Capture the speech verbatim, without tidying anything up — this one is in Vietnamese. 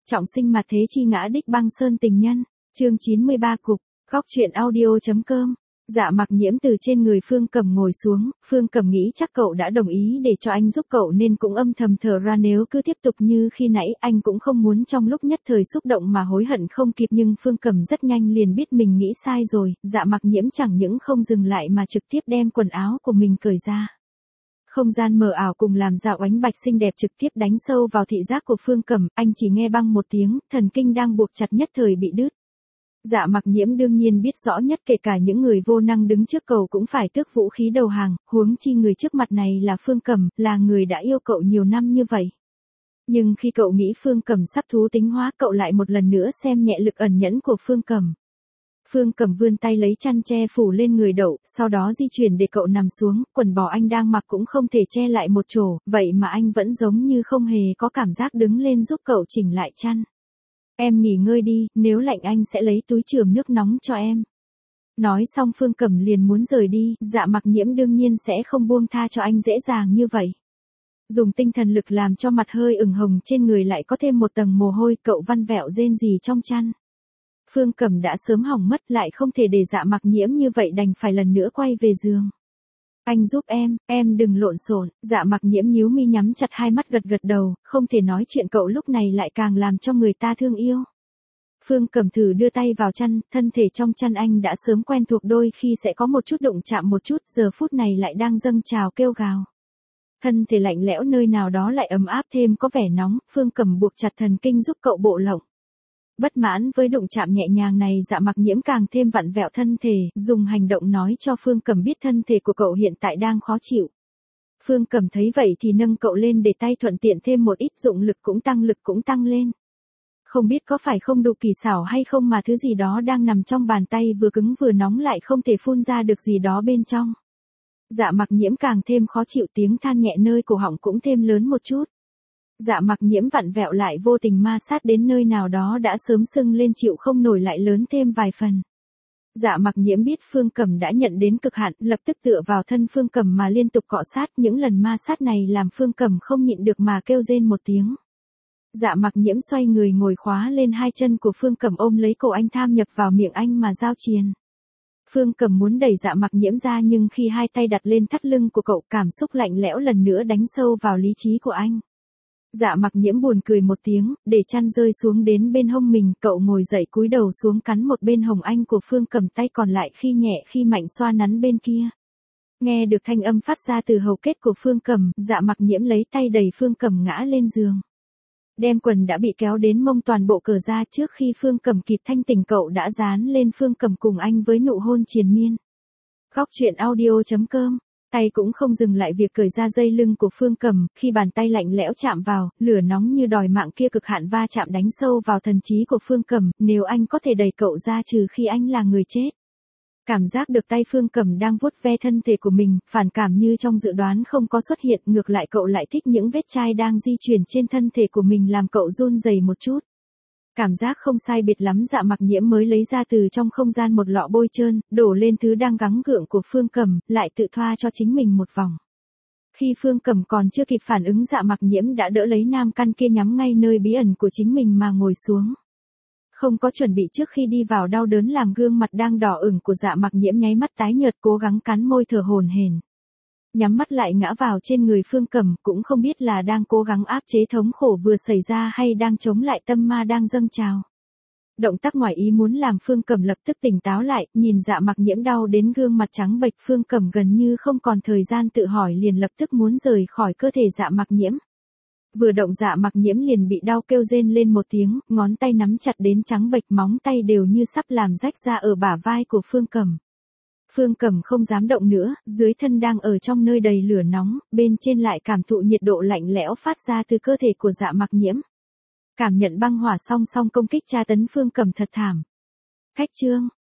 Trọng sinh mặt thế chi ngã đích băng sơn tình nhân, chương chín mươi ba cục, góc truyện audio.com. Dạ Mặc Nhiễm từ trên người Phương Cẩm ngồi xuống, Phương Cẩm nghĩ chắc cậu đã đồng ý để cho anh giúp cậu nên cũng âm thầm thở ra, nếu cứ tiếp tục như khi nãy anh cũng không muốn trong lúc nhất thời xúc động mà hối hận không kịp, nhưng Phương Cẩm rất nhanh liền biết mình nghĩ sai rồi. Dạ Mặc Nhiễm chẳng những không dừng lại mà trực tiếp đem quần áo của mình cởi ra. Không gian mờ ảo cùng làm dạo ánh bạch xinh đẹp trực tiếp đánh sâu vào thị giác của Phương Cẩm, anh chỉ nghe băng một tiếng, thần kinh đang buộc chặt nhất thời bị đứt. Dạ Mặc Nhiễm đương nhiên biết rõ nhất, kể cả những người vô năng đứng trước cậu cũng phải tước vũ khí đầu hàng, huống chi người trước mặt này là Phương Cẩm, là người đã yêu cậu nhiều năm như vậy. Nhưng khi cậu nghĩ Phương Cẩm sắp thú tính hóa, cậu lại một lần nữa xem nhẹ lực ẩn nhẫn của Phương Cẩm. Phương Cẩm vươn tay lấy chăn che phủ lên người đậu, sau đó di chuyển để cậu nằm xuống, quần bò anh đang mặc cũng không thể che lại một chỗ, vậy mà anh vẫn giống như không hề có cảm giác đứng lên giúp cậu chỉnh lại chăn. Em nghỉ ngơi đi, nếu lạnh anh sẽ lấy túi chườm nước nóng cho em. Nói xong Phương Cẩm liền muốn rời đi, Dạ Mặc Nhiễm đương nhiên sẽ không buông tha cho anh dễ dàng như vậy. Dùng tinh thần lực làm cho mặt hơi ửng hồng trên người lại có thêm một tầng mồ hôi, cậu văn vẹo rên rỉ trong chăn. Phương Cẩm đã sớm hỏng mất, lại không thể để Dạ Mặc Nhiễm như vậy, đành phải lần nữa quay về giường. Anh giúp em, em đừng lộn xộn. Dạ Mặc Nhiễm nhíu mi nhắm chặt hai mắt gật gật đầu, không thể nói chuyện cậu lúc này lại càng làm cho người ta thương yêu. Phương Cẩm thử đưa tay vào chăn, thân thể trong chăn anh đã sớm quen thuộc, đôi khi sẽ có một chút đụng chạm một chút, giờ phút này lại đang dâng trào kêu gào. Thân thể lạnh lẽo nơi nào đó lại ấm áp thêm có vẻ nóng, Phương Cẩm buộc chặt thần kinh giúp cậu bộ lộng. Bất mãn với đụng chạm nhẹ nhàng này, Dạ Mặc Nhiễm càng thêm vặn vẹo thân thể, dùng hành động nói cho Phương Cẩm biết thân thể của cậu hiện tại đang khó chịu. Phương Cẩm thấy vậy thì nâng cậu lên để tay thuận tiện thêm một ít, dụng lực cũng tăng, lực cũng tăng lên. Không biết có phải không đủ kỳ xảo hay không mà thứ gì đó đang nằm trong bàn tay vừa cứng vừa nóng lại không thể phun ra được gì đó bên trong. Dạ Mặc Nhiễm càng thêm khó chịu, tiếng than nhẹ nơi cổ họng cũng thêm lớn một chút. Dạ Mặc Nhiễm vặn vẹo lại vô tình ma sát đến nơi nào đó đã sớm sưng lên chịu không nổi lại lớn thêm vài phần. Dạ Mặc Nhiễm biết Phương Cẩm đã nhận đến cực hạn, lập tức tựa vào thân Phương Cẩm mà liên tục cọ sát, những lần ma sát này làm Phương Cẩm không nhịn được mà kêu rên một tiếng. Dạ Mặc Nhiễm xoay người ngồi khóa lên hai chân của Phương Cẩm, ôm lấy cổ anh tham nhập vào miệng anh mà giao triền. Phương Cẩm muốn đẩy Dạ Mặc Nhiễm ra, nhưng khi hai tay đặt lên thắt lưng của cậu, cảm xúc lạnh lẽo lần nữa đánh sâu vào lý trí của anh. Dạ Mặc Nhiễm buồn cười một tiếng, để chăn rơi xuống đến bên hông mình, cậu ngồi dậy cúi đầu xuống cắn một bên hồng anh của Phương Cẩm, tay còn lại khi nhẹ khi mạnh xoa nắn bên kia. Nghe được thanh âm phát ra từ hầu kết của Phương Cẩm, Dạ Mặc Nhiễm lấy tay đẩy Phương Cẩm ngã lên giường. Đem quần đã bị kéo đến mông toàn bộ cởi ra, trước khi Phương Cẩm kịp thanh tỉnh cậu đã dán lên Phương Cẩm cùng anh với nụ hôn triền miên. Góc truyện audio.com. Tay cũng không dừng lại việc cởi ra dây lưng của Phương Cẩm, khi bàn tay lạnh lẽo chạm vào, lửa nóng như đòi mạng kia cực hạn va chạm đánh sâu vào thần trí của Phương Cẩm, nếu anh có thể đẩy cậu ra trừ khi anh là người chết. Cảm giác được tay Phương Cẩm đang vuốt ve thân thể của mình, phản cảm như trong dự đoán không có xuất hiện, ngược lại cậu lại thích những vết chai đang di chuyển trên thân thể của mình làm cậu run rẩy một chút. Cảm giác không sai biệt lắm, Dạ Mặc Nhiễm mới lấy ra từ trong không gian một lọ bôi trơn, đổ lên thứ đang gắng gượng của Phương Cẩm, lại tự thoa cho chính mình một vòng. Khi Phương Cẩm còn chưa kịp phản ứng, Dạ Mặc Nhiễm đã đỡ lấy nam căn kia nhắm ngay nơi bí ẩn của chính mình mà ngồi xuống. Không có chuẩn bị trước khi đi vào, đau đớn làm gương mặt đang đỏ ửng của Dạ Mặc Nhiễm nháy mắt tái nhợt, cố gắng cắn môi thở hổn hển. Nhắm mắt lại ngã vào trên người Phương Cẩm, cũng không biết là đang cố gắng áp chế thống khổ vừa xảy ra hay đang chống lại tâm ma đang dâng trào. Động tác ngoài ý muốn làm Phương Cẩm lập tức tỉnh táo lại, nhìn Dạ Mặc Nhiễm đau đến gương mặt trắng bệch, Phương Cẩm gần như không còn thời gian tự hỏi, liền lập tức muốn rời khỏi cơ thể Dạ Mặc Nhiễm. Vừa động Dạ Mặc Nhiễm liền bị đau kêu rên lên một tiếng, ngón tay nắm chặt đến trắng bệch, móng tay đều như sắp làm rách ra ở bả vai của Phương Cẩm. Phương Cẩm không dám động nữa, dưới thân đang ở trong nơi đầy lửa nóng, bên trên lại cảm thụ nhiệt độ lạnh lẽo phát ra từ cơ thể của Dạ Mặc Nhiễm. Cảm nhận băng hỏa song song công kích tra tấn Phương Cẩm thật thảm. Khách chương,